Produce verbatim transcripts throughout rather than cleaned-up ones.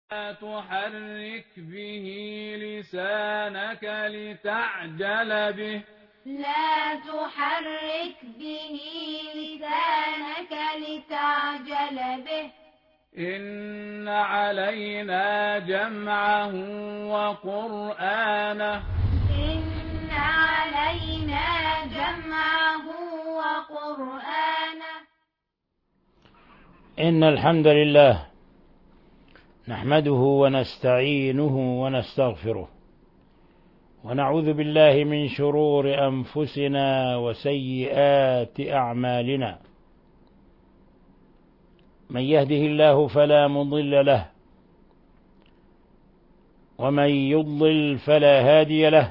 لا تحرك به لسانك لتعجل به لا تحرك به لسانك لتعجل به إن علينا جمعه وقرآنه إن علينا جمعه وقرآنه إن الحمد لله نحمده ونستعينه ونستغفره ونعوذ بالله من شرور أنفسنا وسيئات أعمالنا. من يهده الله فلا مضل له ومن يضلل فلا هادي له،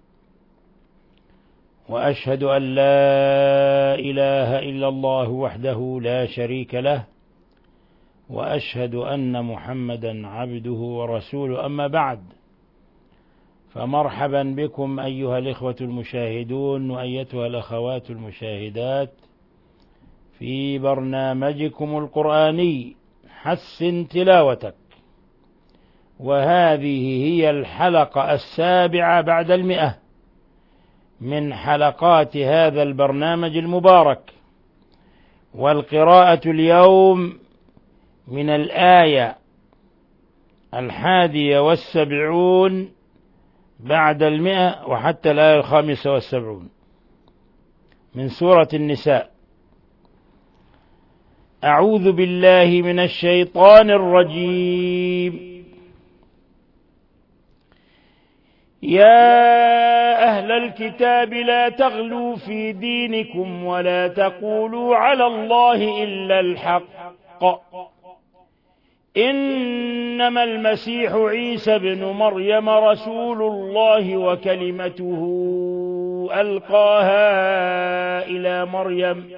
وأشهد أن لا إله إلا الله وحده لا شريك له، وأشهد أن محمدا عبده ورسوله. أما بعد، فمرحبا بكم أيها الإخوة المشاهدون وأيتها الأخوات المشاهدات في برنامجكم القرآني حسن تلاوتك، وهذه هي الحلقة السابعة بعد المئة من حلقات هذا البرنامج المبارك. والقراءة اليوم من الآية الحادية والسبعون بعد المئة وحتى الآية الخامسة والسبعون من سورة النساء. أعوذ بالله من الشيطان الرجيم. يا أهل الكتاب لا تغلوا في دينكم ولا تقولوا على الله إلا الحق، إنما المسيح عيسى بن مريم رسول الله وكلمته ألقاها إلى مريم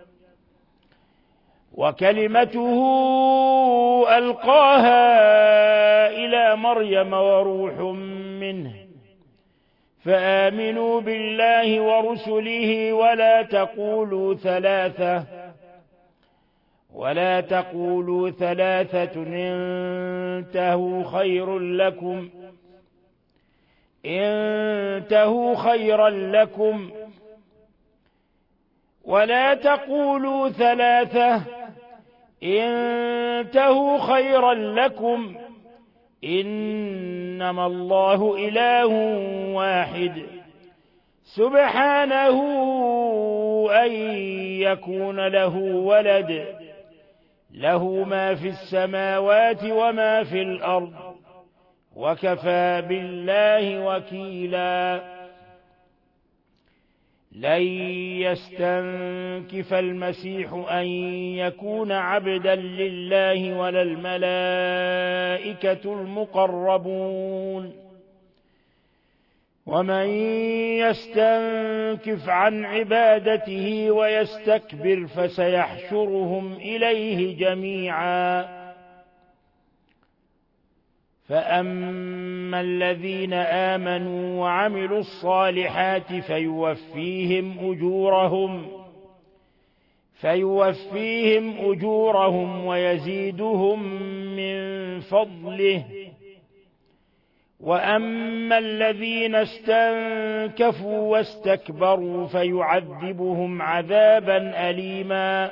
وكلمته ألقاها إلى مريم وروح منه، فآمنوا بالله ورسله ولا تقولوا ثلاثة ولا تقولوا ثلاثة انتهوا خير لكم انتهوا خيرا لكم ولا تقولوا ثلاثة انتهوا خيرا لكم إنما الله إله واحد سبحانه أن يكون له ولد، له ما في السماوات وما في الأرض وكفى بالله وكيلا. لن يستنكف المسيح أن يكون عبدا لله ولا الملائكة المقربون، ومن يستنكف عن عبادته ويستكبر فسيحشرهم إليه جميعا. فأما الذين آمنوا وعملوا الصالحات فيوفيهم أجورهم فيوفيهم أجورهم ويزيدهم من فضله. وأما الذين استنكفوا واستكبروا فيعذبهم عذابا أليما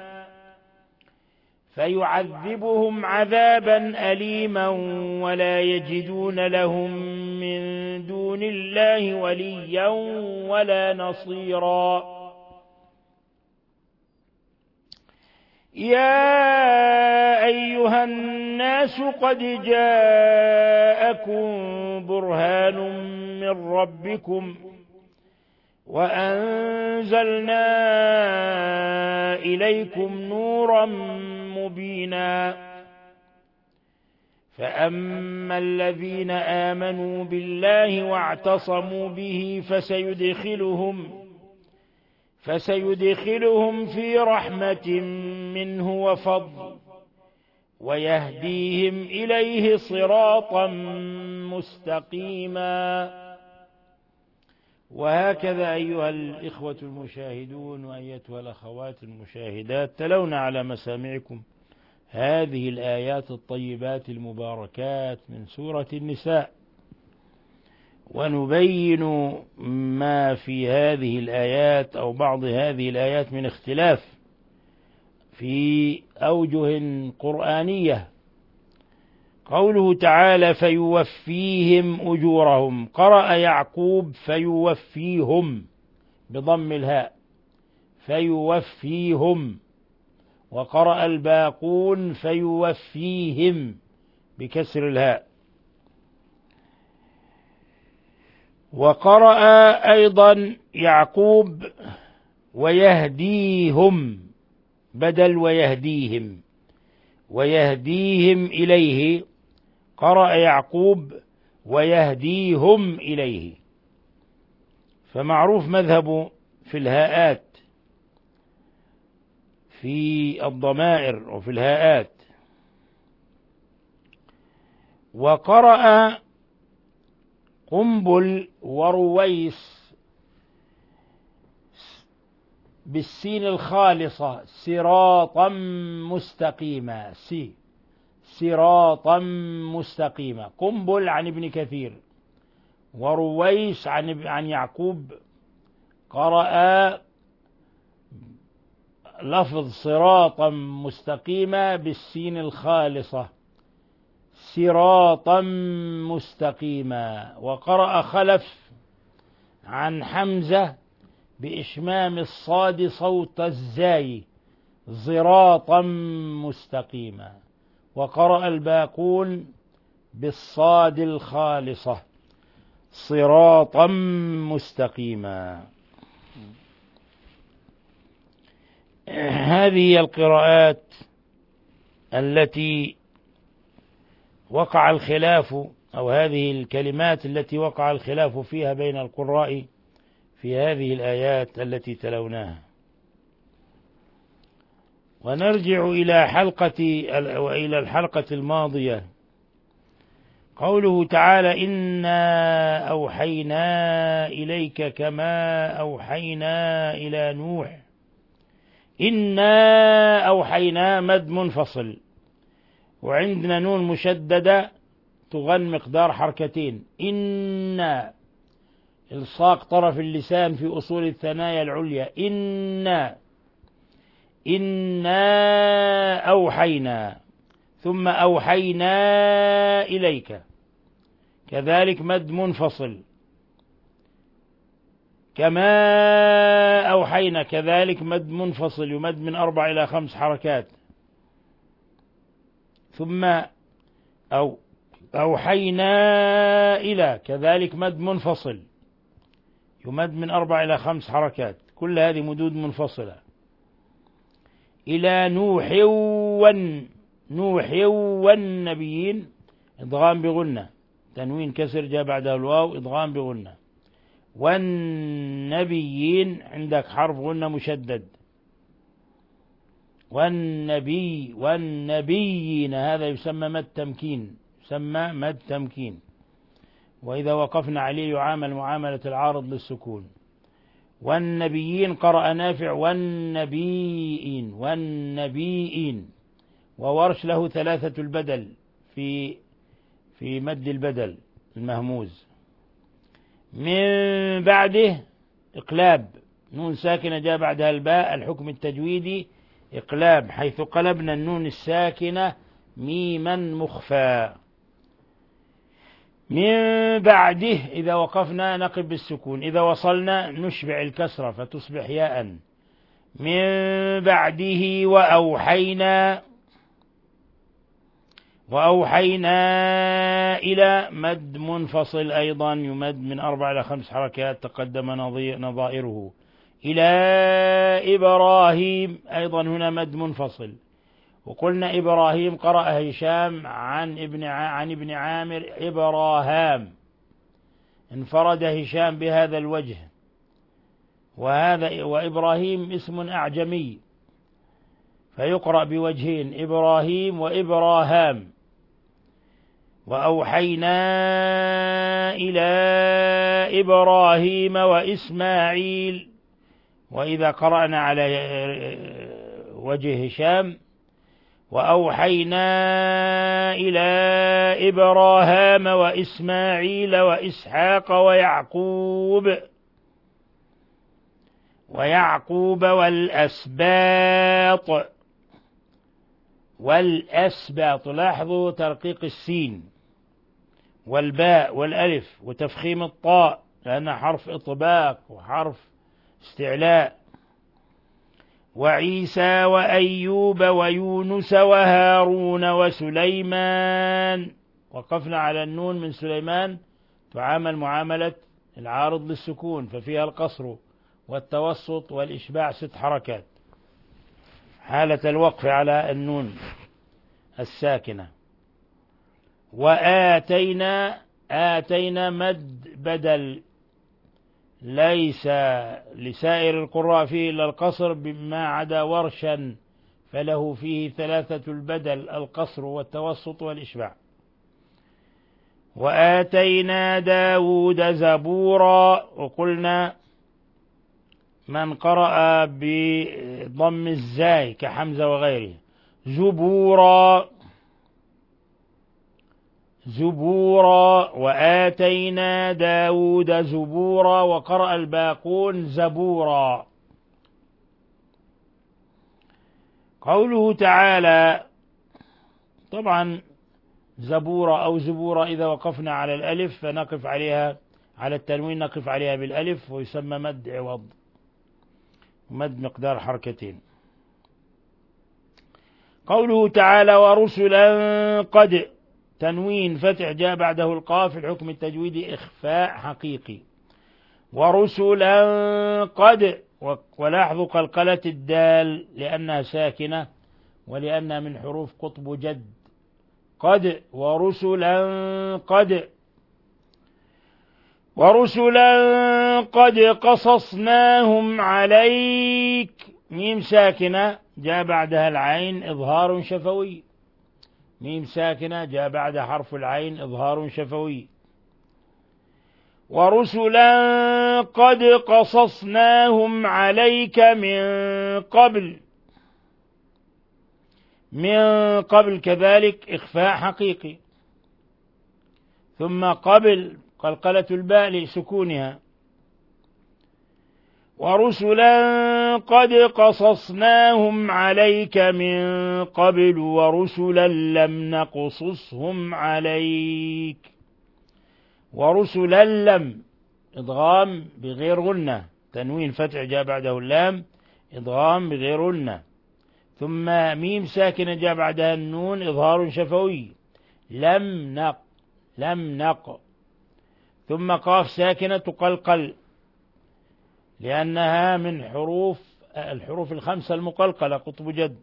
فيعذبهم عذابا أليما ولا يجدون لهم من دون الله وليا ولا نصيرا. يا أيها الناس قد جاءكم برهان من ربكم وأنزلنا إليكم نورا مبينا. فأما الذين آمنوا بالله واعتصموا به فسيدخلهم فسيدخلهم في رحمة منه وفضل ويهديهم إليه صراطا مستقيما. وهكذا أيها الإخوة المشاهدون وأيتها الأخوات المشاهدات تلون على مسامعكم هذه الآيات الطيبات المباركات من سورة النساء، ونبين ما في هذه الآيات أو بعض هذه الآيات من اختلاف في أوجه قرآنية. قوله تعالى فيوفيهم أجورهم، قرأ يعقوب فيوفيهم بضم الهاء فيوفيهم، وقرأ الباقون فيوفيهم بكسر الهاء. وقرأ أيضا يعقوب ويهديهم بدل ويهديهم، ويهديهم إليه، قرأ يعقوب ويهديهم إليه. فمعروف مذهب في الهاءات في الضمائر وفي الهاءات. وقرأ قنبل ورويس بالسين الخالصة صراطا مستقيما، سي صراطا مستقيما. قنبل عن ابن كثير، ورويس عن عن يعقوب، قرأ لفظ صراطا مستقيما بالسين الخالصة صراطا مستقيما. وقرأ خلف عن حمزة بإشمام الصاد صوت الزاي صراطا مستقيما. وقرأ الباقون بالصاد الخالصة صراطا مستقيما. هذه القراءات التي وقع الخلاف، أو هذه الكلمات التي وقع الخلاف فيها بين القراء في هذه الآيات التي تلوناها. ونرجع إلى حلقة وإلى الحلقة الماضية. قوله تعالى إنا أوحينا إليك كما أوحينا إلى نوح. إنا أوحينا مد منفصل، وعندنا نون مشددة تغن مقدار حركتين. إنا إلصاق طرف اللسان في أصول الثنايا العليا. إنا إنا أوحينا، ثم أوحينا إليك، كذلك مد منفصل. كما أوحينا كذلك مد منفصل يمد من أربع إلى خمس حركات. ثم أو أوحينا إلى كذلك مد منفصل يمد من أربع إلى خمس حركات، كل هذه مدود منفصلة. إلى نوح ون نوح والنبيين إضغام بغنة، تنوين كسر جاء بعدها الواو إضغام بغنة. والنبيين عندك حرف غنة مشدد. والنبي والنبيين هذا يسمى مد تمكين، يسمى مد تمكين، وإذا وقفنا عليه يعامل معاملة العارض للسكون. والنبيين قرأ نافع والنبيين والنبيين. وورش له ثلاثة البدل في في مد البدل المهموز. من بعده إقلاب، نون ساكنة جاء بعدها الباء، الحكم التجويدي إقلاب، حيث قلبنا النون الساكنة ميما مخفى. من بعده إذا وقفنا نقب بالسكون، إذا وصلنا نشبع الكسرة فتصبح ياء. من بعده وأوحينا وأوحينا إلى مد منفصل أيضا يمد من أربع إلى خمس حركات تقدم نظائره. إلى إبراهيم أيضا هنا مد منفصل. وقلنا إبراهيم قرأ هشام عن ابن عن ابن عامر إبراهام، انفرد هشام بهذا الوجه. وهذا وإبراهيم اسم أعجمي فيقرأ بوجهين، إبراهيم وإبراهام. وأوحينا إلى إبراهيم وإسماعيل. وإذا قرأنا على وجه هشام وأوحينا إلى إبراهام وإسماعيل وإسحاق ويعقوب ويعقوب والأسباط والأسباط. لاحظوا ترقيق السين والباء والألف وتفخيم الطاء لأنها حرف إطباق وحرف استعلاء. وعيسى وأيوب ويونس وهارون وسليمان. وقفنا على النون من سليمان تعامل معاملة العارض للسكون ففيها القصر والتوسط والإشباع ست حركات حالة الوقف على النون الساكنة. وآتينا آتينا مد بدل ليس لسائر القراء فيه إلا القصر بما عدا ورشا فله فيه ثلاثة البدل القصر والتوسط والإشباع. وآتينا داود زبورا. وقلنا من قرأ بضم الزاي كحمزة وغيره زبورا زبورا. وآتينا داود زبورا. وقرأ الباقون زبورا. قوله تعالى طبعا زبورا أو زبورا إذا وقفنا على الألف فنقف عليها على التنوين نقف عليها بالألف ويسمى مد عوض مد مقدار حركتين. قوله تعالى ورسلا قد تنوين فتح جاء بعده القاف الحكم التجويدي إخفاء حقيقي. ورسلا قد. ولاحظوا قلقلة الدال لأنها ساكنة ولأنها من حروف قطب جد قد. ورسلا قد. ورسلا قد قصصناهم عليك. ميم ساكنة جاء بعدها العين إظهار شفوي. ميم ساكنة جاء بعد حرف العين إظهار شفوي. ورسلا قد قصصناهم عليك من قبل. من قبل كذلك إخفاء حقيقي. ثم قبل قلقلة الباء لسكونها. ورسلا قد قصصناهم عليك من قبل ورسلا لم نقصصهم عليك. ورسلا لم إضغام بغير غنة تنوين فتح جاء بعده اللام إضغام بغير غنة. ثم ميم ساكنة جاء بعدها النون إظهار شفوي لم نق لم نق. ثم قاف ساكنة تقلقل لأنها من حروف الحروف الخمسة المقلقلة قطب جد.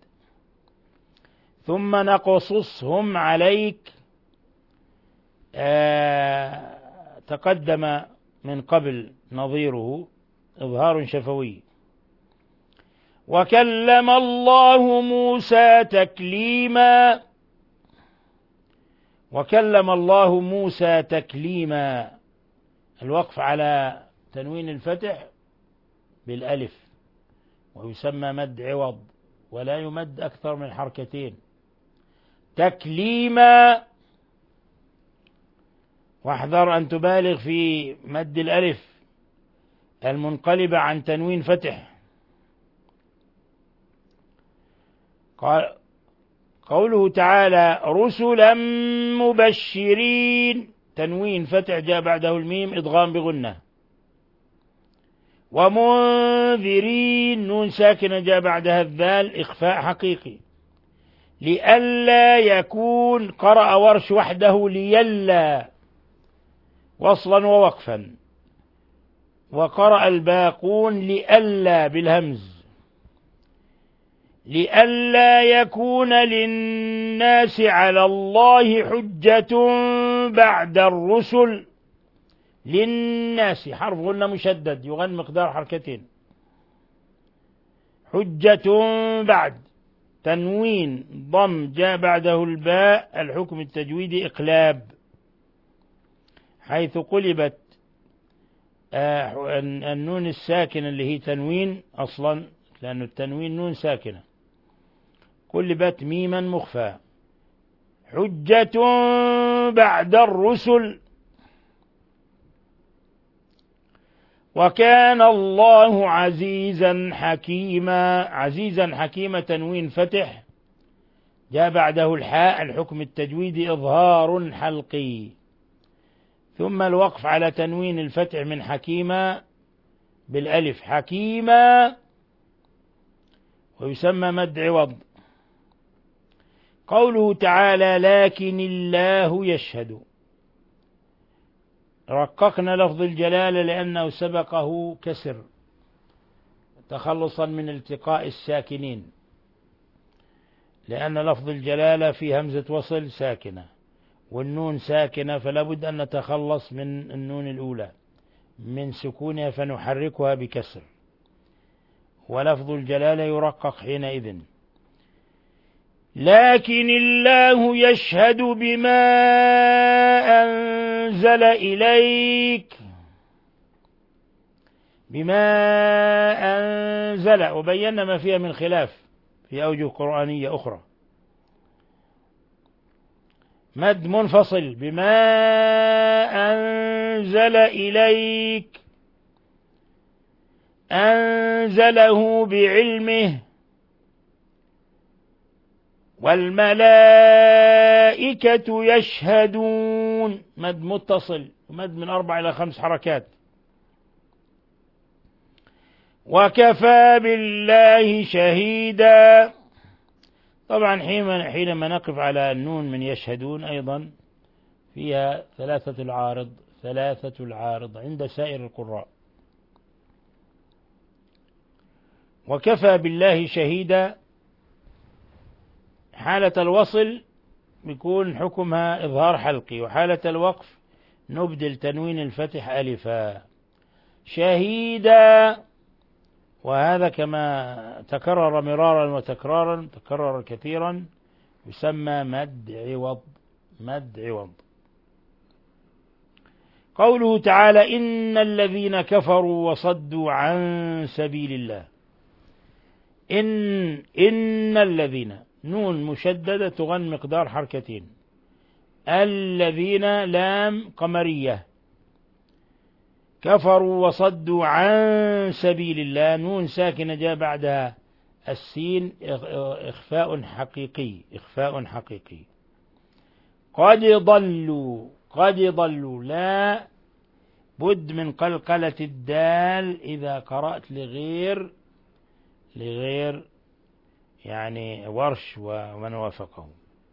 ثم نقصصهم عليك آه تقدم من قبل نظيره إظهار شفوي. وكلم الله موسى تكليما. وكلم الله موسى تكليما. الوقف على تنوين الفتح بالألف ويسمى مد عوض ولا يمد أكثر من حركتين تكليما. واحذر أن تبالغ في مد الألف المنقلبة عن تنوين فتح. قال قوله تعالى رسلا مبشرين تنوين فتح جاء بعده الميم إضغام بغنة. ومنذرين نون ساكنة جاء بعدها الذال إخفاء حقيقي. لئلا يكون قرأ ورش وحده ليلا وصلا ووقفا. وقرأ الباقون لئلا بالهمز. لئلا يكون للناس على الله حجة بعد الرسل. للناس حرف غنة مشدد يغن مقدار حركتين. حجة بعد تنوين ضم جاء بعده الباء الحكم التجويدي إقلاب حيث قلبت النون الساكنة اللي هي تنوين أصلا لأن التنوين نون ساكنة قلبت ميما مخفى. حجة بعد الرسل وكان الله عزيزا حكيما. عزيزا حكيما تنوين فتح جاء بعده الحاء، الحكم التجويدي إظهار حلقي، ثم الوقف على تنوين الفتح من حكيما بالألف حكيما، ويسمى مد عوض. قوله تعالى لكن الله يشهد، رققنا لفظ الجلالة لأنه سبقه كسر تخلصا من التقاء الساكنين، لأن لفظ الجلالة في همزة وصل ساكنة والنون ساكنة، فلا بد أن نتخلص من النون الأولى من سكونها فنحركها بكسر، ولفظ الجلالة يرقق حينئذ. لكن الله يشهد بما أنزل إليك، بما أنزل، وبينا ما فيها من خلاف في أوجه قرآنية أخرى. مد منفصل بما أنزل إليك، أنزله بعلمه والملائكة يشهدون، مد متصل، مد من أربع إلى خمس حركات. وكفى بالله شهيدا. طبعا حينما نقف على النون من يشهدون أيضا فيها ثلاثة العارض، ثلاثة العارض عند سائر القراء. وكفى بالله شهيدا حالة الوصل بيكون حكمها إظهار حلقي، وحالة الوقف نبدل تنوين الفتح ألفا. شهيدا، وهذا كما تكرر مرارا وتكرارا، تكرر كثيرا، يسمى مد عوض، مد عوض. قوله تعالى إن الذين كفروا وصدوا عن سبيل الله، إن إن الذين نون مشددة تغن مقدار حركتين، الذين لام قمرية، كفروا وصدوا عن سبيل الله نون ساكنة جاء بعدها السين إخفاء حقيقي، إخفاء حقيقي. قد ضلوا، قد ضلوا لا بد من قلقلة الدال إذا قرأت لغير لغير يعني ورش ومن وافقه،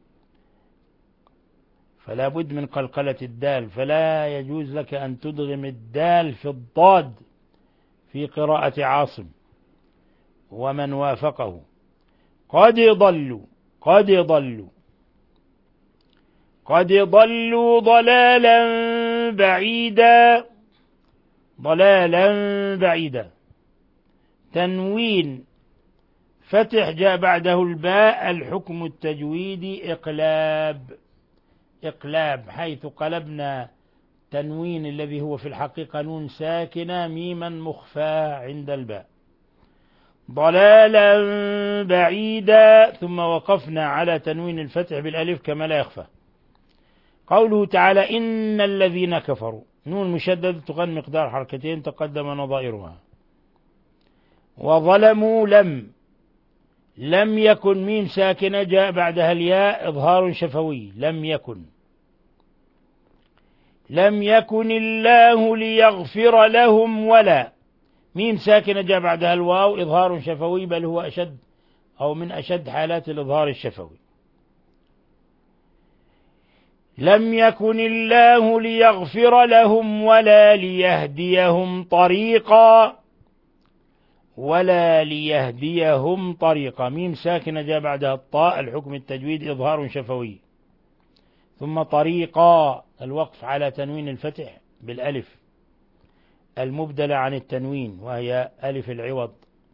فلا بد من قلقلة الدال، فلا يجوز لك أن تدغم الدال في الضاد في قراءة عاصم ومن وافقه. قد ضلوا، قد ضلوا، قد ضلوا ضلالا بعيدا، ضلالا بعيدا. تنوين فتح جاء بعده الباء، الحكم التجويدي إقلاب، إقلاب، حيث قلبنا تنوين الذي هو في الحقيقة نون ساكنة ميما مخفى عند الباء. ضلالا بعيدا، ثم وقفنا على تنوين الفتح بالألف كما لا يخفى. قوله تعالى إن الذين كفروا نون مشددة تغن مقدار حركتين تقدم نظائرها. وظلموا لم، لم يكن ميم ساكنة جاء بعدها الياء إظهار شفوي، لم يكن. لم يكن الله ليغفر لهم ولا، ميم ساكنة جاء بعدها الواو إظهار شفوي، بل هو أشد أو من أشد حالات الإظهار الشفوي. لم يكن الله ليغفر لهم ولا ليهديهم طريقا، ولا ليهديهم طريقا، ميم ساكنة جاء بعدها الطاء، الحكم التجويد إظهار شفوي. ثم طريقا الوقف على تنوين الفتح بالألف المبدلة عن التنوين وهي ألف العوض.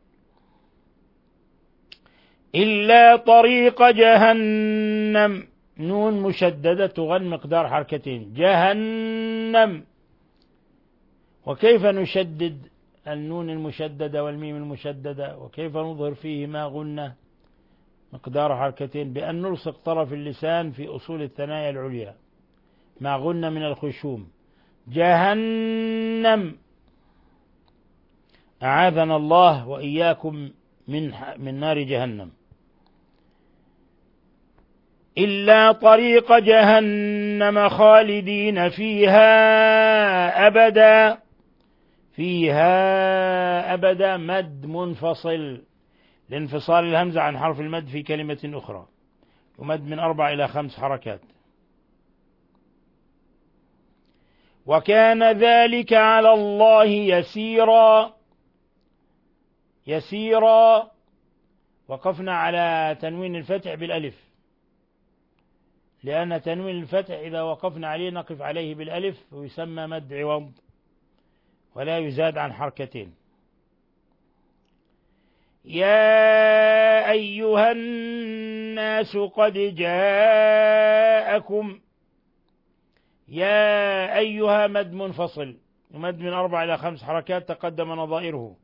إلا طريق جهنم نون مشددة تغن مقدار حركتين، جهنم. وكيف نشدد النون المشددة والميم المشددة، وكيف نظهر فيهما غنة؟ مقدار حركتين بأن نلصق طرف اللسان في أصول الثنايا العليا مع غنة من الخشوم. جهنم، أعاذنا الله وإياكم من من نار جهنم. إلا طريق جهنم خالدين فيها أبدا، فيها أبدا مد منفصل لانفصال الهمزة عن حرف المد في كلمة أخرى، يمد من أربع إلى خمس حركات. وكان ذلك على الله يسيرا، يسيرا وقفنا على تنوين الفتح بالألف، لأن تنوين الفتح إذا وقفنا عليه نقف عليه بالألف ويسمى مد عوض ولا يزاد عن حركتين. يا أيها الناس قد جاءكم، يا أيها مد منفصل يمد من أربع إلى خمس حركات تقدم نظائره.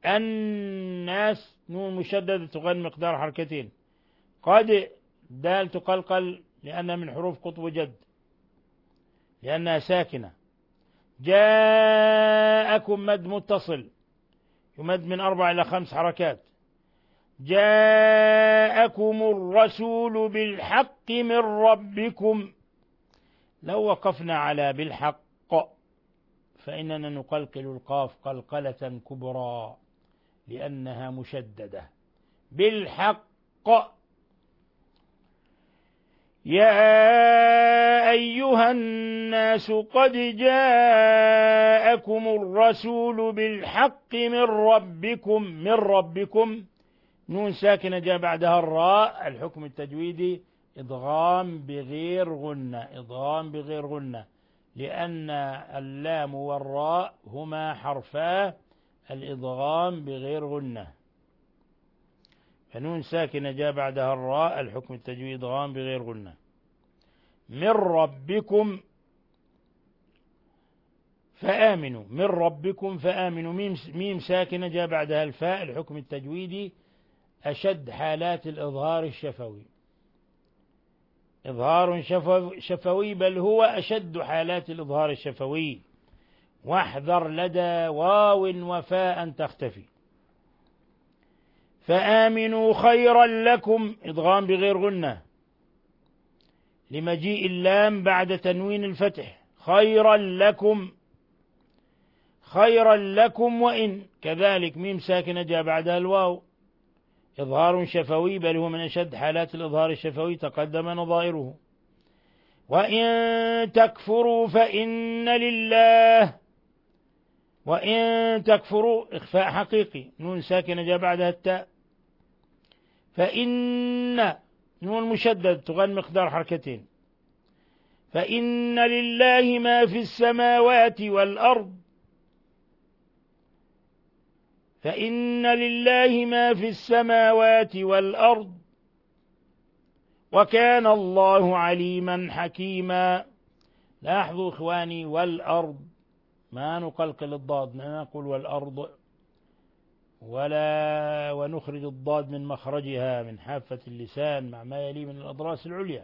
الناس نون مشددة تغن مقدار حركتين. قد دال تقلقل لأنها من حروف قطب جد لأنها ساكنة. جاءكم مد متصل يمد من أربع إلى خمس حركات. جاءكم الرسول بالحق من ربكم، لو وقفنا على بالحق فإننا نقلقل القاف قلقلة كبرى لأنها مشددة. بالحق. يا أيها الناس قد جاءكم الرسول بالحق من ربكم، من ربكم نون ساكنة جاء بعدها الراء، الحكم التجويدي إدغام بغير غنة، إدغام بغير غنة، لأن اللام والراء هما حرفا الإدغام بغير غنة. فنون ساكنة جاء بعدها الراء، الحكم التجويدي إدغام بغير غنة. من ربكم فآمنوا، من ربكم فآمنوا، ميم, ميم ساكنة جاء بعدها الفاء، الحكم التجويدي أشد حالات الإظهار الشفوي، إظهار شفوي بل هو أشد حالات الإظهار الشفوي. واحذر لدى واو وفاء تختفي. فآمنوا خيرا لكم إدغام بغير غنة لمجيء اللام بعد تنوين الفتح. خيرا لكم، خيرا لكم. وإن كذلك ميم ساكنة جاء بعدها الواو، إظهار شفوي بل هو من أشد حالات الإظهار الشفوي تقدم نظائره. وإن تكفروا فإن لله، وإن تكفروا إخفاء حقيقي، نون ساكنة جاء بعدها التاء. فإن نون مشدد تغن مقدار حركتين. فإن لله ما في السماوات والأرض، فإن لله ما في السماوات والأرض وكان الله عليما حكيما. لاحظوا إخواني والأرض ما نقلقل الضاد، ما نقول والأرض ولا ونخرج الضاد من مخرجها من حافة اللسان مع ما يلي من الأضراس العليا.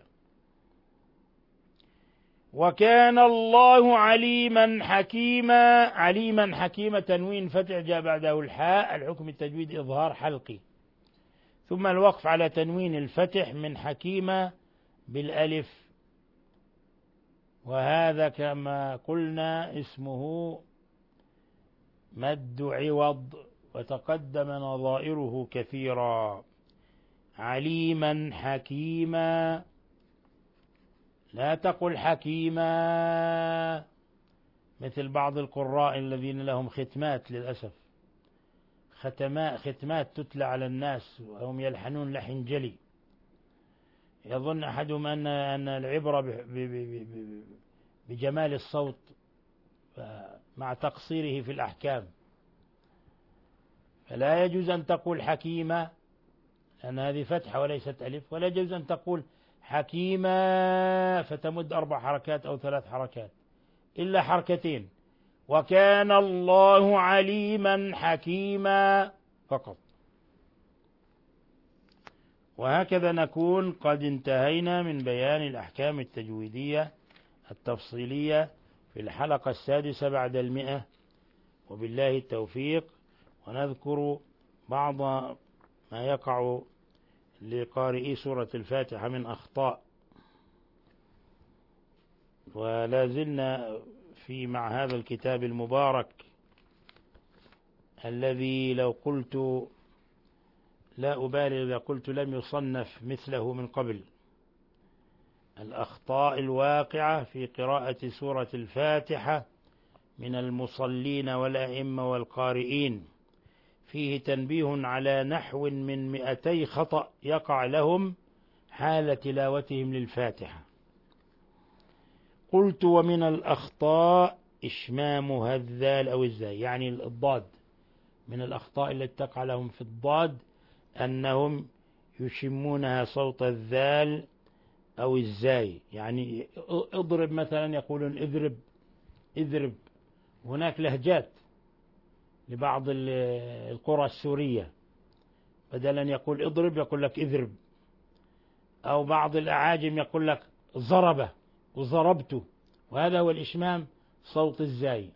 وكان الله عليما حكيما، عليما حكيما تنوين فتح جاء بعده الحاء، الحكم التجويد إظهار حلقي، ثم الوقف على تنوين الفتح من حكيمة بالألف، وهذا كما قلنا اسمه مد عوض وتقدم نظائره كثيرا. عليما حكيما، لا تقل حكيما مثل بعض القراء الذين لهم ختمات للأسف، ختمات, ختمات تتلى على الناس وهم يلحنون لحن جلي، يظن أحدهم أن أن العبرة بجمال الصوت مع تقصيره في الأحكام. فلا يجوز أن تقول حكيمة لأن هذه فتحة وليست ألف، ولا يجوز أن تقول حكيمة فتمد أربع حركات أو ثلاث حركات، إلا حركتين. وكان الله عليما حكيما فقط. وهكذا نكون قد انتهينا من بيان الأحكام التجويدية التفصيلية في الحلقة السادسة بعد المئة، وبالله التوفيق. ونذكر بعض ما يقع لقارئي سورة الفاتحة من أخطاء، ولا زلنا في مع هذا الكتاب المبارك الذي لو قلت لا أبالي إذا قلت لم يصنف مثله من قبل. الأخطاء الواقعة في قراءة سورة الفاتحة من المصلين والأئمة والقارئين، فيه تنبيه على نحو من مئتي خطأ يقع لهم حال تلاوتهم للفاتحة. قلت ومن الأخطاء إشمامها الذال أو الزاي، يعني الضاد. من الأخطاء التي تقع لهم في الضاد أنهم يشمونها صوت الذال أو الزاي، يعني اضرب مثلا يقولون اضرب اضرب. هناك لهجات لبعض القرى السورية، بدلا يقول اضرب يقول لك اضرب، أو بعض الأعاجم يقول لك ضرب وضربت، وهذا هو الإشمام صوت الزاي،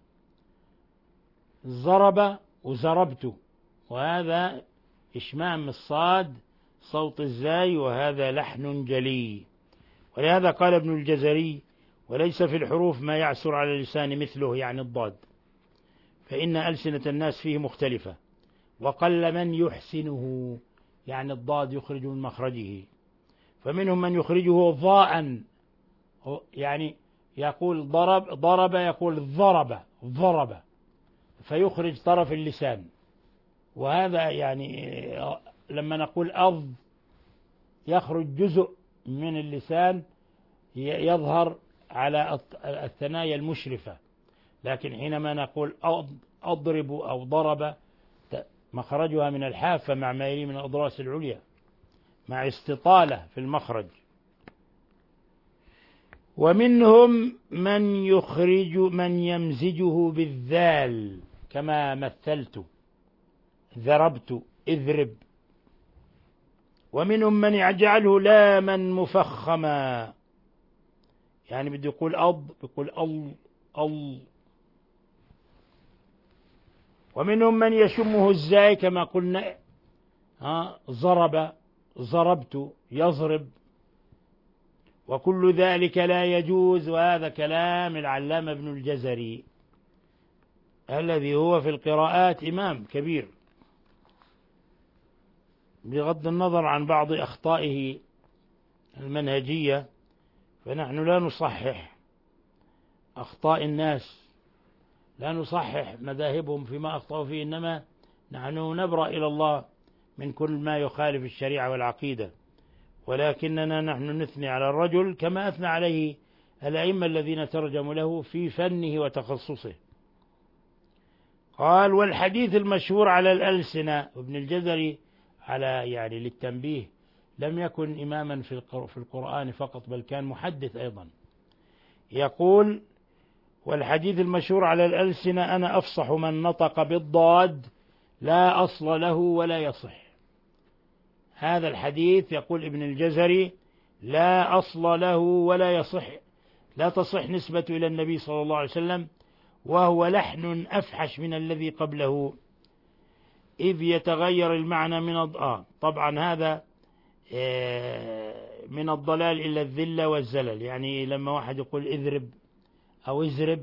ضرب وضربت، وهذا إشمام الصاد صوت الزاي، وهذا لحن جلي. ولهذا قال ابن الجزري وليس في الحروف ما يعسر على اللسان مثله، يعني الضاد، فإن ألسنة الناس فيه مختلفة، وقل من يحسنه، يعني الضاد يخرج من مخرجه، فمنهم من يخرجه ضاء، يعني يقول ضرب ضرب يقول ضرب ضرب، فيخرج طرف اللسان. وهذا يعني لما نقول أض يخرج جزء من اللسان يظهر على الثنايا المشرفة، لكن حينما نقول أضرب أو ضرب مخرجها من الحافة مع ما يلي من الأضراس العليا مع استطالة في المخرج. ومنهم من يخرج من يمزجه بالذال كما مثلت، ضربت اضرب. ومنهم من يجعله لاما مفخما، يعني بده يقول أض بيقول ال ال. ومنهم من يشمه الزاي كما قلنا، ها ضرب ضربت يضرب، وكل ذلك لا يجوز. وهذا كلام العلامة ابن الجزري الذي هو في القراءات إمام كبير، بغض النظر عن بعض أخطائه المنهجية، فنحن لا نصحح أخطاء الناس، لا نصحح مذاهبهم فيما أخطأوا فيه، إنما نحن نبرأ إلى الله من كل ما يخالف الشريعة والعقيدة، ولكننا نحن نثني على الرجل كما أثنى عليه الأئمة الذين ترجموا له في فنه وتخصصه. قال والحديث المشهور على الألسنة. وابن الجزري على يعني للتنبيه لم يكن إماما في القرآن فقط، بل كان محدث أيضا. يقول والحديث المشهور على الألسنة أنا أفصح من نطق بالضاد لا أصل له ولا يصح. هذا الحديث يقول ابن الجزري لا أصل له ولا يصح، لا تصح نسبة إلى النبي صلى الله عليه وسلم، وهو لحن أفحش من الذي قبله، إذ يتغير المعنى من الض... طبعا هذا من الضلال إلى الذلة والزلل. يعني لما واحد يقول اذرب أو ازرب،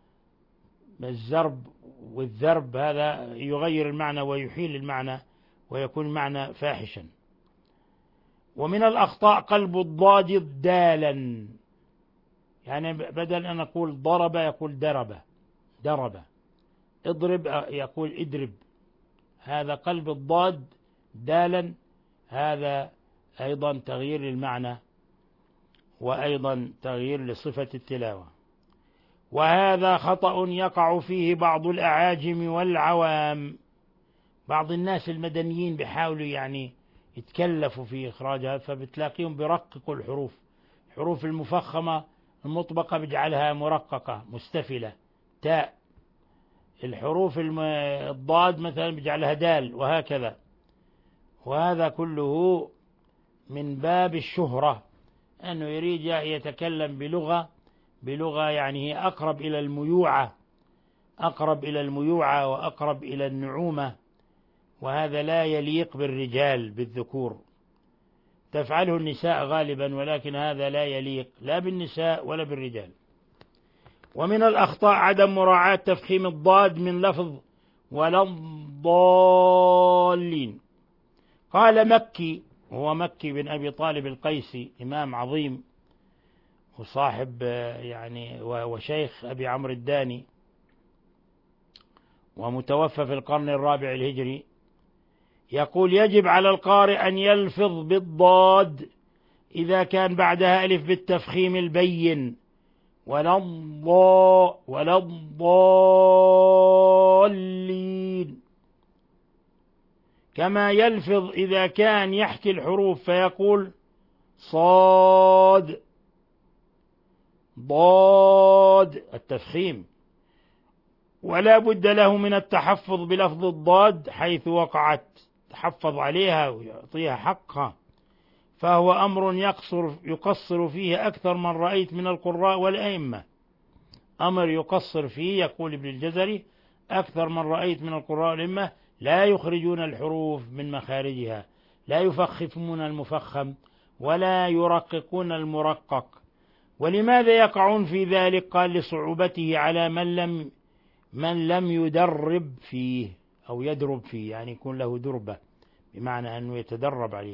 الزرب والذرب هذا يغير المعنى ويحيل المعنى ويكون معنى فاحشا. ومن الأخطاء قلب الضاد دالا، يعني بدل أن أقول ضرب يقول درب درب، اضرب يقول ادرب، هذا قلب الضاد دالا، هذا أيضا تغيير للمعنى وأيضا تغيير لصفة التلاوة. وهذا خطأ يقع فيه بعض الأعاجم والعوام، بعض الناس المدنيين بيحاولوا يعني يتكلفوا في إخراجها، فبتلاقيهم برققوا الحروف، حروف المفخمة المطبقة بجعلها مرققة مستفلة تاء، الحروف الضاد مثلا بجعلها دال، وهكذا. وهذا كله من باب الشهرة، أنه يريد يتكلم بلغة بلغة يعني هي أقرب إلى الميوعة، أقرب إلى الميوعة وأقرب إلى النعومة، وهذا لا يليق بالرجال بالذكور، تفعله النساء غالبا، ولكن هذا لا يليق لا بالنساء ولا بالرجال. ومن الأخطاء عدم مراعاة تفخيم الضاد من لفظ ولا الضالين. قال مكي، هو مكي بن أبي طالب القيسي، إمام عظيم وصاحب يعني وشيخ أبي عمرو الداني، ومتوفى في القرن الرابع الهجري، يقول يجب على القارئ أن يلفظ بالضاد إذا كان بعدها ألف بالتفخيم البين، ولا الضاء ولا الضالين، كما يلفظ إذا كان يحكي الحروف فيقول صاد ضاد التفخيم، ولا بد له من التحفظ بلفظ الضاد حيث وقعت، تحفظ عليها ويعطيها حقها، فهو أمر يقصر يقصر فيه أكثر من رأيت من القراء والأئمة، أمر يقصر فيه، يقول ابن الجزري، أكثر من رأيت من القراء والأئمة لا يخرجون الحروف من مخارجها، لا يفخمون المفخم ولا يرققون المرقق. ولماذا يقعون في ذلك؟ قال لصعوبته على من لم من لم يدرب فيه أو يدرب فيه، يعني يكون له دربة بمعنى أنه يتدرب عليه.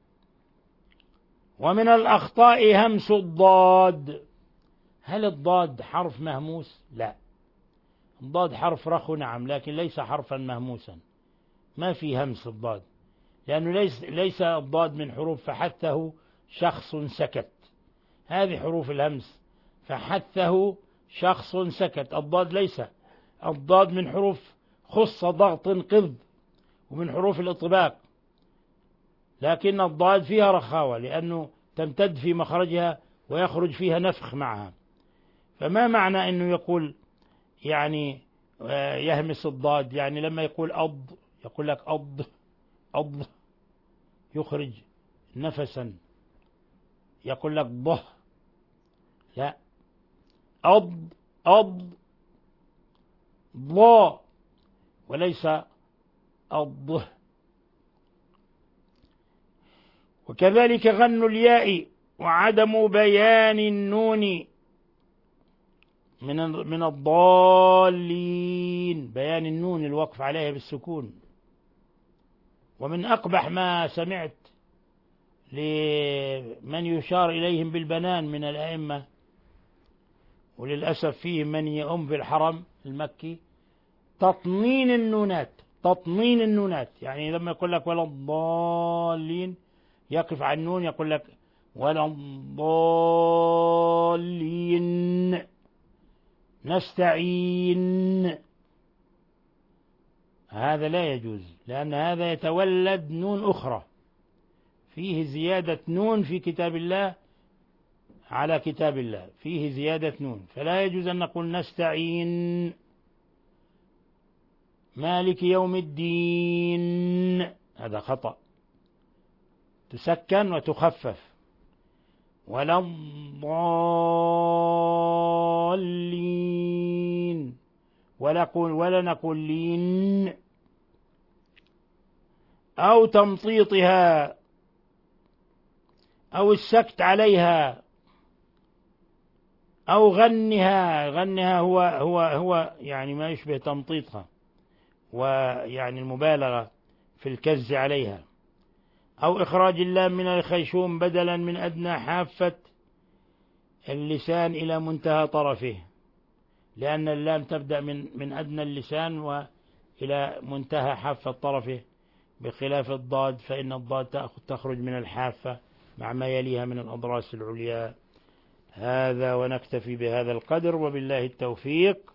ومن الأخطاء همس الضاد. هل الضاد حرف مهموس؟ لا، الضاد حرف رخو نعم، لكن ليس حرفا مهموسا، ما في همس الضاد، لأنه ليس, ليس الضاد من حروف فحثه شخص سكت، هذه حروف الهمس، فحثه شخص سكت، الضاد ليس، الضاد من حروف خص ضغط قذ ومن حروف الإطباق، لكن الضاد فيها رخاوة لأنه تمتد في مخرجها ويخرج فيها نفخ معها. فما معنى أنه يقول يعني يهمس الضاد؟ يعني لما يقول أض يقول لك أض أض يخرج نفسا، يقول لك ضه، لا، أض أض ضا وليس الضه. وكذلك غن الياء وعدم بيان النون من من الضالين، بيان النون الوقف عليها بالسكون. ومن أقبح ما سمعت لمن يشار إليهم بالبنان من الأئمة، وللأسف فيهم من يؤم في الحرم المكي، تطنين النونات، تطنين النونات، يعني لما يقول لك ولا الضالين يقف على النون يقول لك ولا الضالين نستعين، هذا لا يجوز، لأن هذا يتولد نون أخرى، فيه زيادة نون في كتاب الله على كتاب الله، فيه زيادة نون، فلا يجوز أن نقول نستعين. مالك يوم الدين هذا خطأ، تسكن وتخفف. ولا الضالين ولا نقول ولا نقول لين، أو تمطيطها أو السكت عليها أو غنها، غنها هو هو هو يعني ما يشبه تمطيطها، ويعني المبالغة في الكز عليها، أو إخراج اللام من الخيشوم بدلا من أدنى حافة اللسان إلى منتهى طرفه، لأن اللام تبدأ من من أدنى اللسان وإلى منتهى حافة طرفه، بخلاف الضاد فإن الضاد تخرج من الحافة مع ما يليها من الأضراس العليا. هذا ونكتفي بهذا القدر، وبالله التوفيق،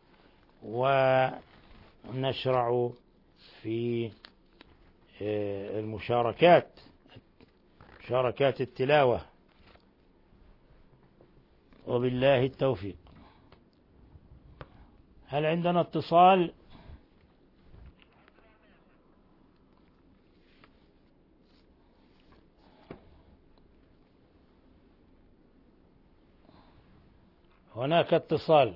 ونشرع في المشاركات، مشاركات التلاوة، وبالله التوفيق. هل عندنا اتصال؟ هناك اتصال.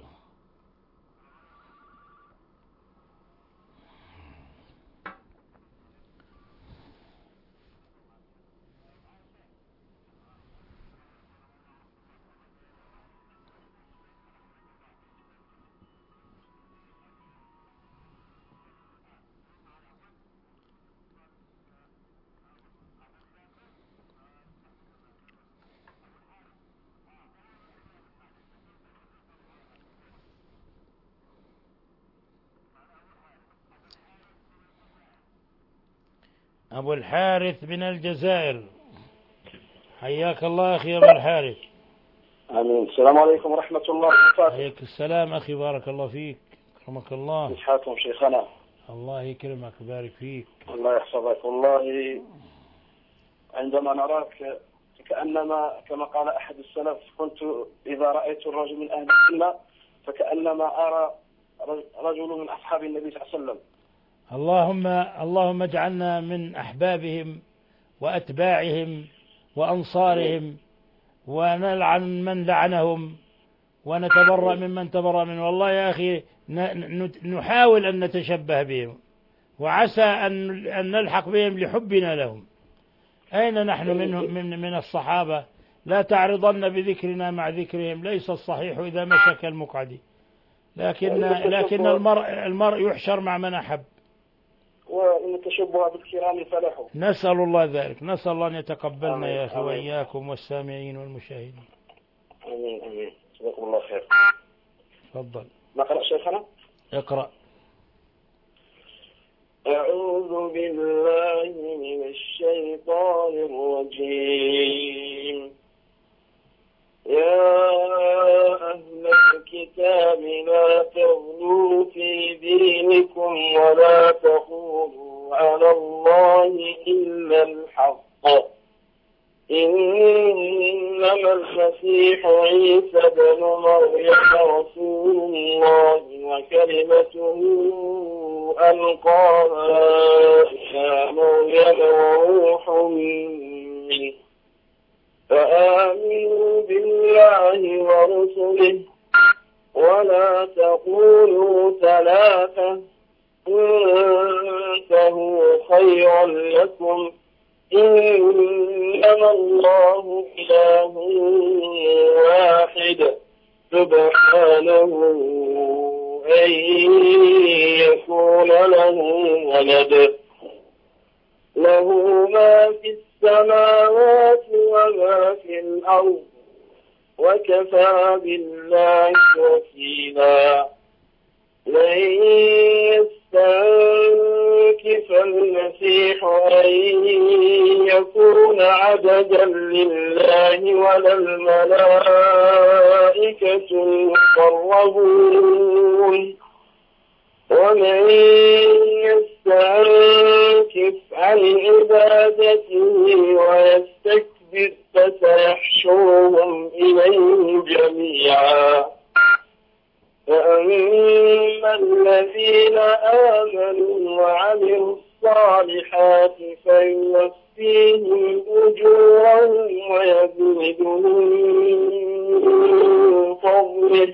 أبو الحارث من الجزائر، حياك الله أخي أبو الحارث. آمين. السلام عليكم ورحمة الله وبركاته. عليك السلام أخي، بارك الله فيك، أكرمك الله. كيف حالكم شيخنا؟ الله يكرمك ويبارك فيك. الله يحفظك. والله عندما نراك كأنما كما قال أحد السلف، كنت إذا رأيت الرجل من أهل السنة فكأنما أرى رجل من أصحاب النبي صلى الله عليه وسلم. اللهم اللهم اجعلنا من أحبابهم وأتباعهم وأنصارهم، ونلعن من لعنهم ونتبرأ ممن تبرأ منه. والله يا أخي نحاول أن نتشبه بهم، وعسى أن نلحق بهم لحبنا لهم. أين نحن منهم من, من الصحابة؟ لا تعرضن بذكرنا مع ذكرهم، ليس الصحيح إذا مشك المقعد، لكن لكن المرء المرء يحشر مع من أحب. وإن التشبه بالكرام فلاح. نسأل الله ذلك، نسأل الله أن يتقبلنا يا أخي وإياكم والسامعين والمشاهدين. آمين آمين. جزاكم الله خير. تفضل. نقرأ شيخنا؟ اقرأ. أعوذ بالله من الشيطان الرجيم. يا أهل الكتاب لا تغلوا في دينكم ولا تقولوا على الله إلا الحق، إنما المسيح عيسى بن مريم رسول الله وكلمته ألقاها إلى مريم وروح منه، فآمنوا بالله ورسله ولا تقولوا ثلاثة، انتهوا خيرا لكم، إنما الله إله واحد سبحانه أن يكون له ولد، له ما في السماوات وما في الأرض وكفى بالله وكيلا. لن يستنكف المسيح أن يكون عبدا لله ولا الملائكة المقربون، ومن يستنكف عن عبادته ويستكبر فسيحشرهم إليه جميعا. فأما الذين آمنوا وعملوا الصالحات فيوفيهم أجورهم ويزيدهم من فضله،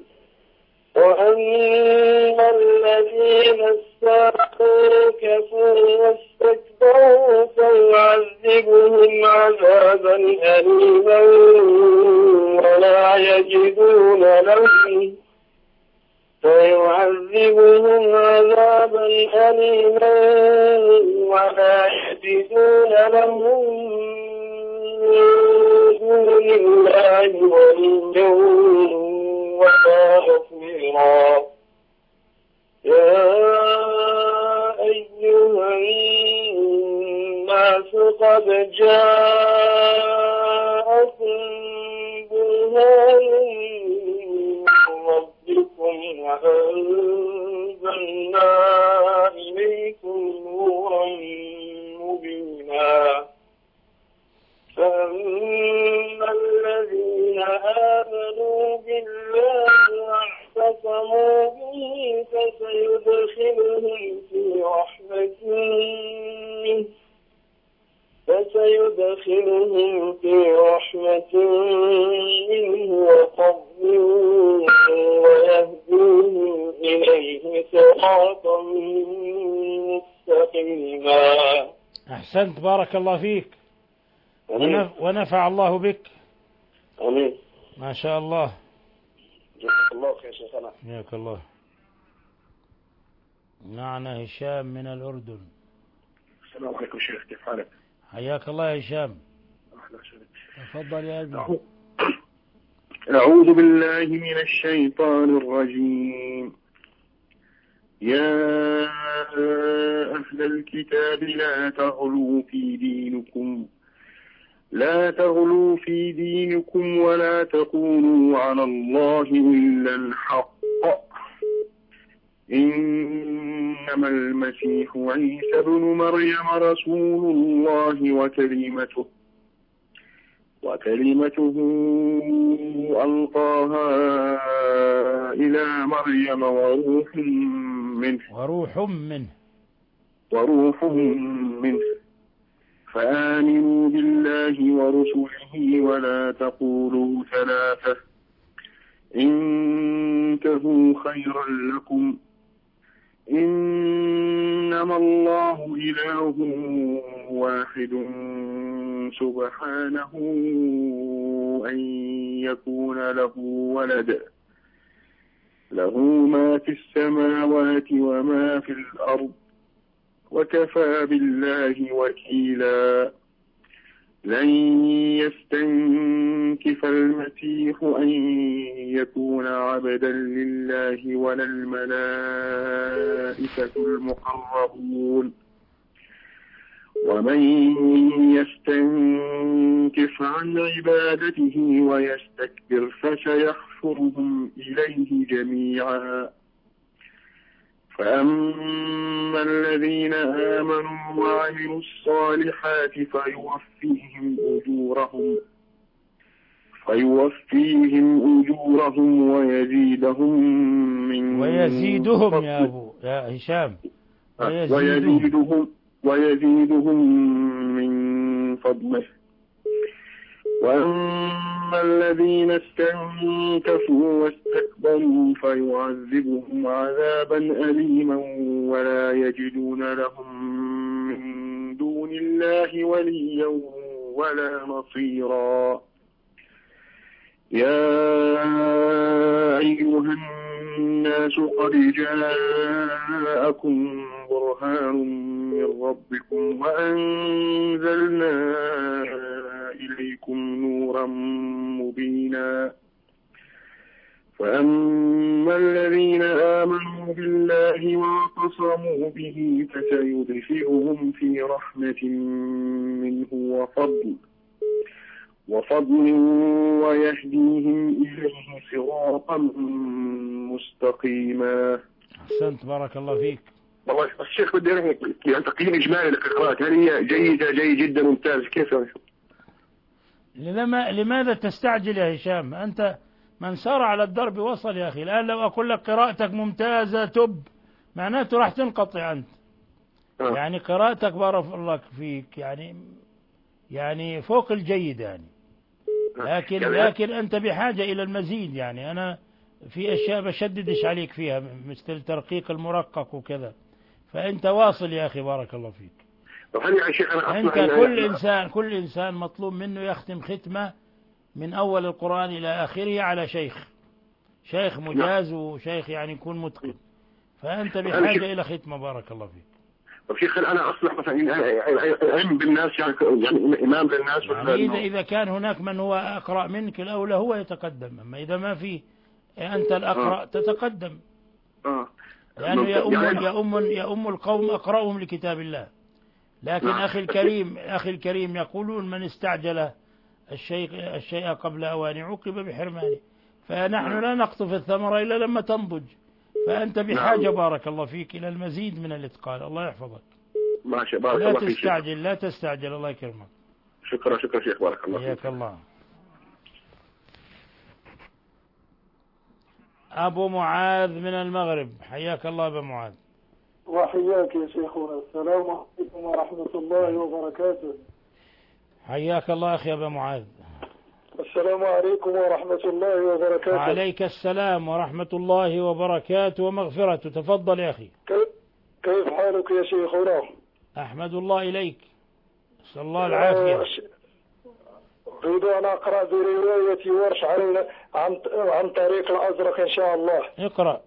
وأما الذين استنكفوا واستكبروا فيعذبهم عذابا أليما ولا يجدون لهم فيعذبهم عذابا أليما ولا يجدون لهم من دون الله وليا ولا نصيرا. يا أيها الناس قد جاءكم برهان وأنزلنا إليكم نورا مبينا. فأما الذين آمنوا بالله واعتصموا به فسيدخلهم في رحمة منه فسيدخلهم صراطا مستقيما. أحسنت، بارك الله فيك. آمين. ونف... ونفع الله بك. آمين. ما شاء الله. جزاك الله خير شيخنا. حياك الله. معنا هشام من الأردن. السلام عليكم شيخ، كيف حالك؟ حياك الله يا هشام. أهلا وسهلا. تفضل يا ابني. أعوذ بالله من الشيطان الرجيم. يا أهل الكتاب لا تغلوا في دينكم لا تغلوا في دينكم ولا تقولوا على الله إلا الحق، إنما المسيح عيسى بن مريم رسول الله وكلمته وكلمته ألقاها إلى مريم وروح منه وروح منه وروح منه فآمنوا بالله ورسله ولا تقولوا ثلاثة، انتهوا خيرا لكم، إنما الله إله واحد سبحانه أن يكون له ولد، له ما في السماوات وما في الأرض، وكفى بالله وكيلا. لن يستنكف المسيح أن يكون عبدا لله ولا الملائكة المقربون، ومن يستنكف عن عبادته ويستكبر فسيحشرهم إليه جميعا. فأما الذين آمنوا وعملوا الصالحات فيوفيهم أجورهم فيوفيهم أجورهم ويزيدهم من ويزيدهم يا أبو يا هشام ويزيدهم ويزيدهم, ويزيدهم من فضله. وأما الذين استنكفوا واستكبروا فيعذبهم عذابا أليما ولا يجدون لهم من دون الله وليا ولا نصيرا. يا أيها الناس قد جاءكم برهان من ربكم وأنزلنا إليكم نورا مبينا. فأما الذين آمنوا بالله واعتصموا به فسيدخلهم في رحمة منه وفضل وفضل ويهديهم إليه صراطا مستقيما. أحسنت، بارك الله فيك. والله الشيخ بدي يعني تقييم إجمالي للقراءات، هل هي جيدة جيد جدا ممتاز كيف؟ لما لماذا تستعجل يا هشام؟ أنت من سار على الدرب وصل يا أخي. الآن لو أقول لك قراءتك ممتازة تب معناته راح تنقطع أنت. آه. يعني قراءتك بارك الله فيك يعني يعني فوق الجيد يعني، لكن لكن أنت بحاجة إلى المزيد. يعني أنا في أشياء بشددش عليك فيها مثل ترقيق المرقق وكذا، فأنت واصل يا أخي بارك الله فيك. أنت كل إنسان كل إنسان مطلوب منه يختم ختمة من أول القرآن إلى آخره على شيخ شيخ مجاز وشيخ يعني يكون متقن، فأنت بحاجة إلى ختمة بارك الله فيك. طيب شيخ أنا أصلح مثلا أعلم بالناس يعني يعني إمام للناس يعني إذا إذا كان هناك من هو أقرأ منك الأولى هو يتقدم، أما إذا ما في أنت الأقرأ آه. تتقدم آه. لأنه يا أم يعني يا أم يا أم القوم أقرأهم لكتاب الله. لكن نعم. أخي الكريم أخي الكريم يقولون من استعجل الشيء الشيء قبل أوانه عوقب بحرمانه، فنحن نعم. لا نقطف الثمرة إلا لما تنضج، فأنت بحاجة نعم. بارك الله فيك إلى المزيد من الإتقان. الله يحفظك. ما شاء بارك لا الله فيك. تستعجل لا تستعجل الله يكرمك. شكرا شكرا شيخ بارك الله فيك. حياك الله. أبو معاذ من المغرب، حياك الله أبو معاذ. وحياك يا شيخنا. السلام عليكم ورحمة الله وبركاته. حياك الله أخي أبو معاذ. السلام عليكم ورحمة الله وبركاته. وعليك السلام ورحمة الله وبركاته ومغفرته. تفضل يا أخي. كيف حالك يا شيخنا؟ أحمد الله إليك، نسأل الله العافية. أريد أن أقرأ برواية ورش عن عن عن طريق الأزرق إن شاء الله. اقرأ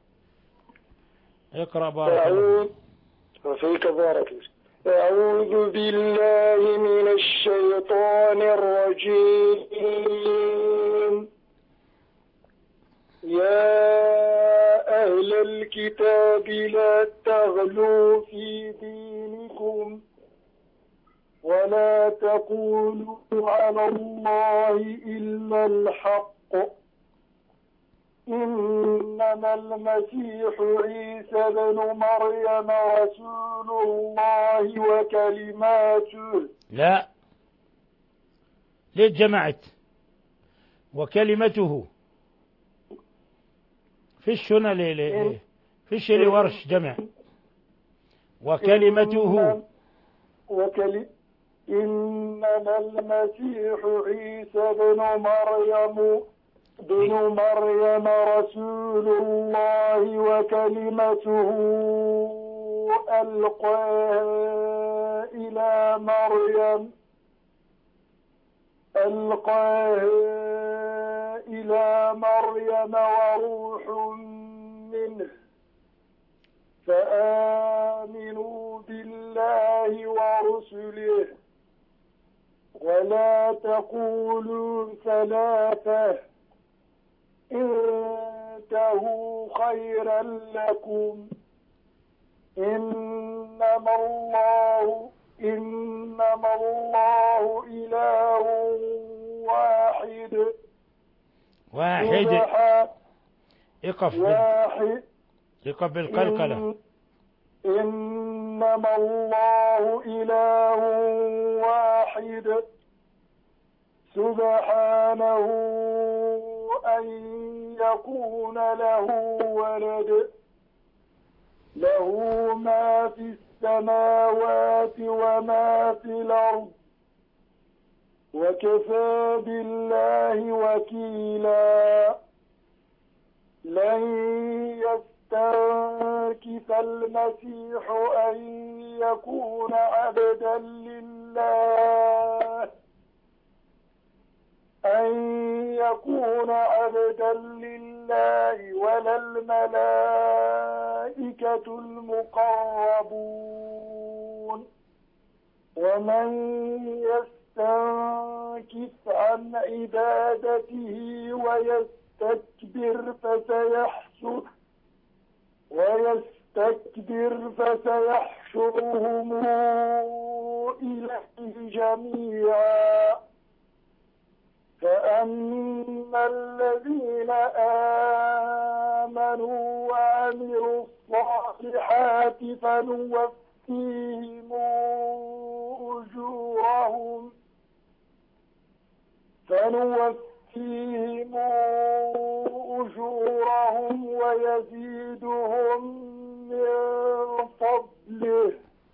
اقرأ بارك الله فيك. بارك. أعوذ بالله من الشيطان الرجيم. يا أهل الكتاب لا تغلوا في دينكم ولا تقولوا على الله إلا الحق إنما المسيح عيسى بن مريم رسول الله وكلماته. لا، ليه جمعت وكلمته؟ فيش هنا ليه ليه فيش لي ورش جمع وكلمته وكل إنما المسيح عيسى بن مريم بن مريم رسول الله وكلمته ألقاها إلى مريم ألقاها إلى مريم وروح منه فآمنوا بالله ورسله ولا تقولوا ثلاثة انتهوا خيرا لكم إنما الله إنما الله إله واحد واحد. اقف واحد اقف بالقلقلة. إنما الله إله واحد سبحانه أن يكون له ولد له ما في السماوات وما في الأرض وكفى بالله وكيلا. لن يستنكف المسيح أن يكون عبدا لله أن يكون عبدا لله ولا الملائكة المقربون ومن يستنكف عن عبادته ويستكبر فسيحشر ويستكبر فسيحشرهم إليه جميعا. فأما الذين آمنوا وعملوا الصالحات فنوفيهم أجورهم فنوفيهم أجورهم ويزيدهم من فضله.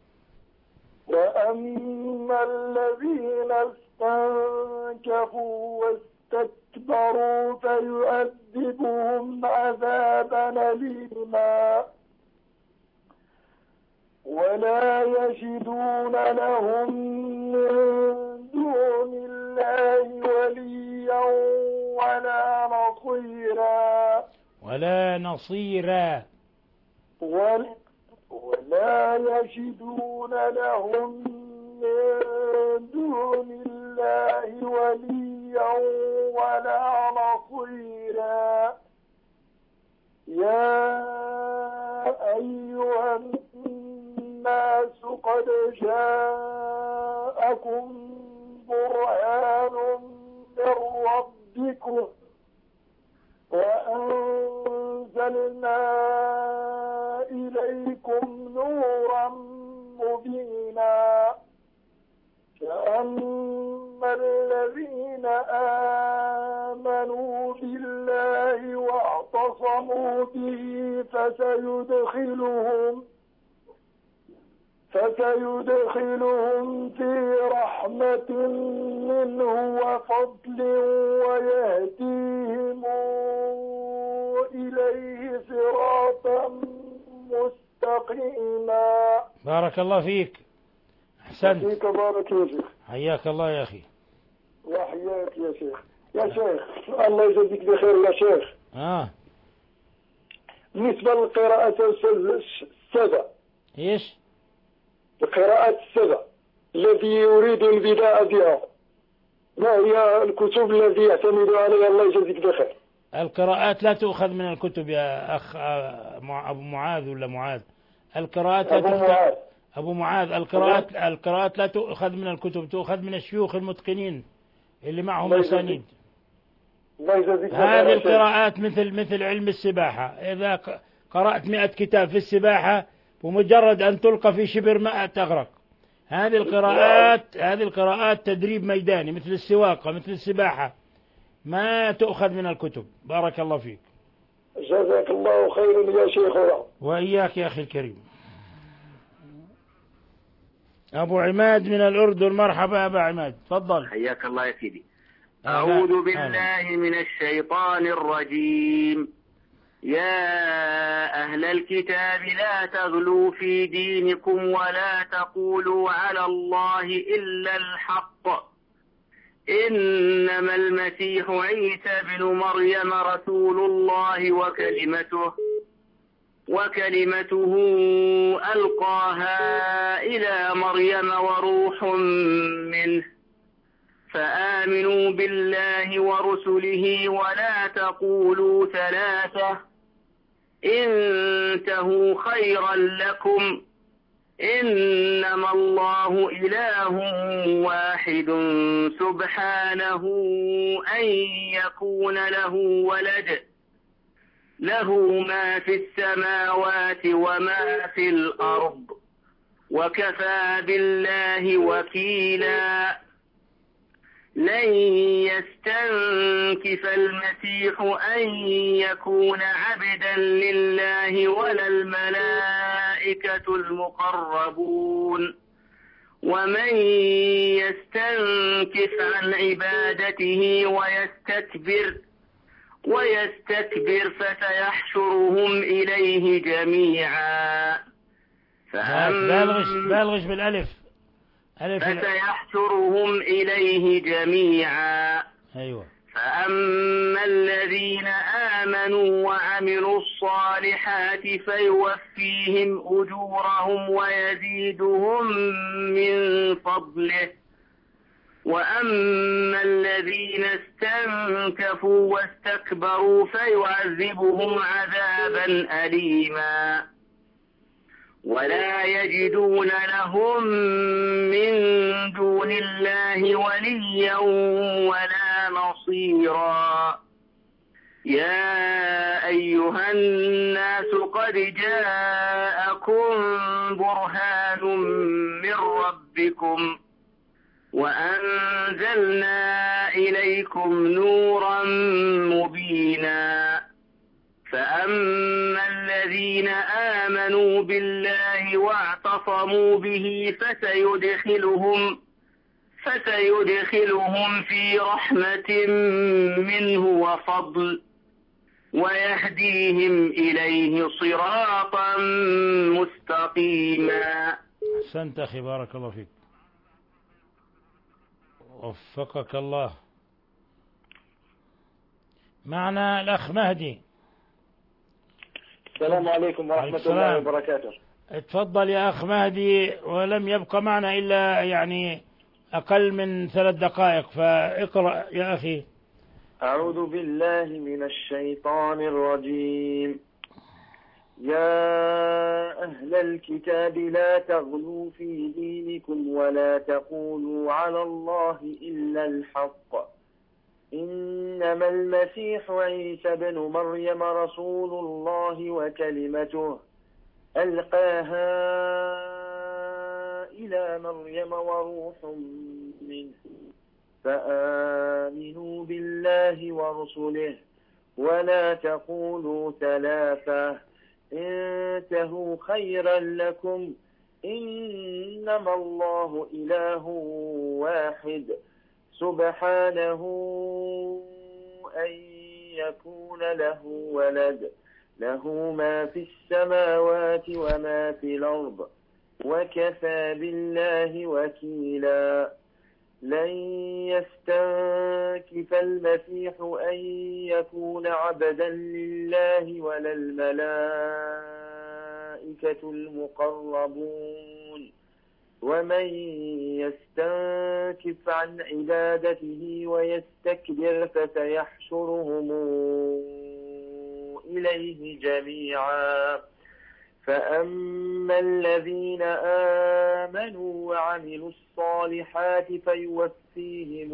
وأما الذين استنكفوا واستكبروا فيؤذبهم عذابا أليما ولا يجدون لهم من دون الله وليا ولا نصيرا ولا نصيرا ولا يجدون لهم من دون الله وليا ولا نصيرا. يا أيها الناس قد جاءكم برهان من ربكم وأنزلنا إليكم نورا مبينا. فأما الذين آمنوا بالله واعتصموا به فسيدخلهم فسيدخلهم في رحمة منه وفضل ويهديهم إليه صراطا مستقيما. بارك الله فيك، أحسنت. فيك بارك يا شيخ. حياك الله يا أخي. وحياك يا شيخ. يا شيخ الله يجزيك بخير يا شيخ. آه بالنسبة للقراءة السبع، إيش؟ القراءات السبع الذي يريد البداء بها، ما هي الكتب التي يعتمد عليها؟ الله يجزيك بخير. القراءات لا تؤخذ من الكتب يا أخ أبو معاذ ولا معاذ. القراءات لا أبو تؤخذ معاذ. أبو معاذ القراءات القراءات لا تؤخذ من الكتب، تؤخذ من الشيوخ المتقنين اللي معهم أسانيد. هذه القراءات مثل مثل علم السباحة، إذا قرأت مئة كتاب في السباحة ومجرد أن تلقى في شبر ماء تغرق. هذه القراءات هذه القراءات تدريب ميداني مثل السواقة مثل السباحة، ما تؤخذ من الكتب. بارك الله فيك. جزاك الله خيرا يا شيخنا. وإياك يا أخي الكريم. أبو عماد من الأردن، مرحبا أبا عماد، تفضل. حياك الله يا سيدي. أعوذ بالله من الشيطان الرجيم. يا أهل الكتاب لا تغلوا في دينكم ولا تقولوا على الله إلا الحق، إنما المسيح عيسى بن مريم رسول الله وكلمته وكلمته ألقاها إلى مريم وروح منه، فآمنوا بالله ورسله ولا تقولوا ثلاثة، انتهوا خيرا لكم، إنما الله إله واحد سبحانه أن يكون له ولد، له ما في السماوات وما في الأرض، وكفى بالله وكيلا. لن يستنكف المسيح أن يكون عبدا لله ولا الملائكة المقربون، ومن يستنكف عن عبادته ويستكبر ويستكبر فسيحشرهم إليه جميعا. بالغش بالغش بالألف ألف فسيحشرهم إليه جميعا. أيوة. فأما الذين آمنوا وعملوا الصالحات فيوفيهم أجورهم ويزيدهم من فضله، وأما الذين استنكفوا واستكبروا فيعذبهم عذابا أليما، ولا يجدون لهم من دون الله وليا ولا نصيرا. يا أيها الناس قد جاءكم برهان من ربكم وأنزلنا إليكم نورا مبينا. فأما الذين آمنوا بالله واعتصموا به فسيدخلهم فسيدخلهم في رحمة منه وفضل ويهديهم إليه صراطا مستقيما. أحسنت أخي، بارك الله فيك، وفقك الله. معنا الأخ مهدي. السلام عليكم ورحمة الله وبركاته. اتفضل يا أخ مهدي، ولم يبقى معنا إلا يعني أقل من ثلاث دقائق، فاقرأ يا أخي. أعوذ بالله من الشيطان الرجيم. يا أهل الكتاب لا تغلوا في دينكم ولا تقولوا على الله إلا الحق، إنما المسيح عيسى بن مريم رسول الله وكلمته ألقاها إلى مريم وروح منه، فآمنوا بالله ورسله ولا تقولوا ثلاثة، انتهوا خيرا لكم، إنما الله إله واحد سبحانه أن يكون له ولد له ما في السماوات وما في الأرض وكفى بالله وكيلا لن يستنكف المسيح أن يكون عبدا لله ولا الملائكة المقربون ومن يستنكف عن عبادته ويستكبر فسيحشرهم إليه جميعا فأما الذين آمنوا وعملوا الصالحات فيوفيهم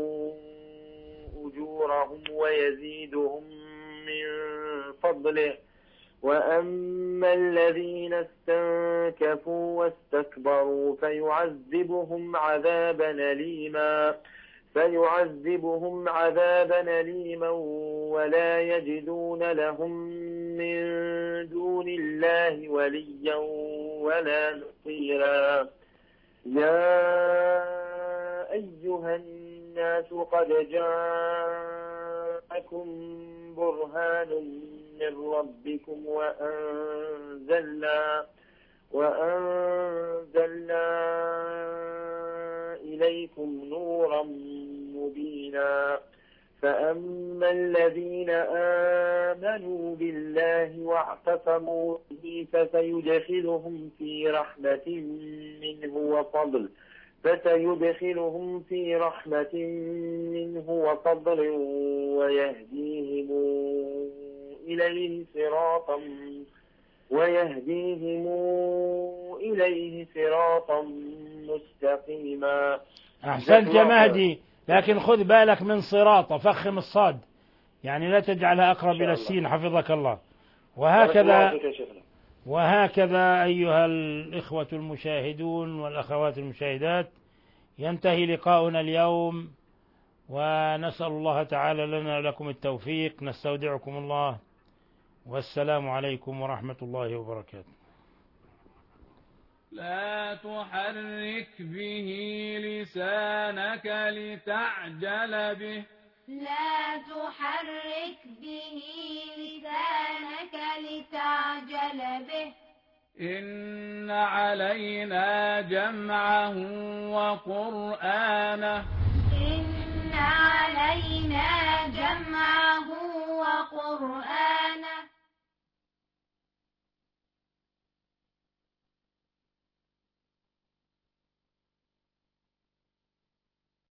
أجورهم ويزيدهم من فضله وأما الذين استنكفوا واستكبروا فيعذبهم عذابا أليما فيعذبهم عذابا أليما ولا يجدون لهم من دون الله وليا ولا نصيرا يا أيها الناس قد جاءكم برهان من ربكم وأنزلنا وأنزلنا إليكم نورا مبينا فأما الذين آمنوا بالله واعتصموا به فسيدخلهم في رحمة منه وفضل فسيدخلهم في رحمة منه وفضل ويهديهم إليه صراطا ويهديهم إليه صراطا مستقيما. أحسنت يا مهدي، لكن خذ بالك من صراطة، فخم الصاد، يعني لا تجعلها أقرب إلى السين حفظك الله. وهكذا وهكذا أيها الإخوة المشاهدون والأخوات المشاهدات ينتهي لقاؤنا اليوم، ونسأل الله تعالى لنا لكم التوفيق. نستودعكم الله، والسلام عليكم ورحمة الله وبركاته. لا تحرك به لسانك لتعجل به لا تحرك به لسانك لتعجل به إن علينا جمعه وقرآنه إن علينا جمعه وقرآنه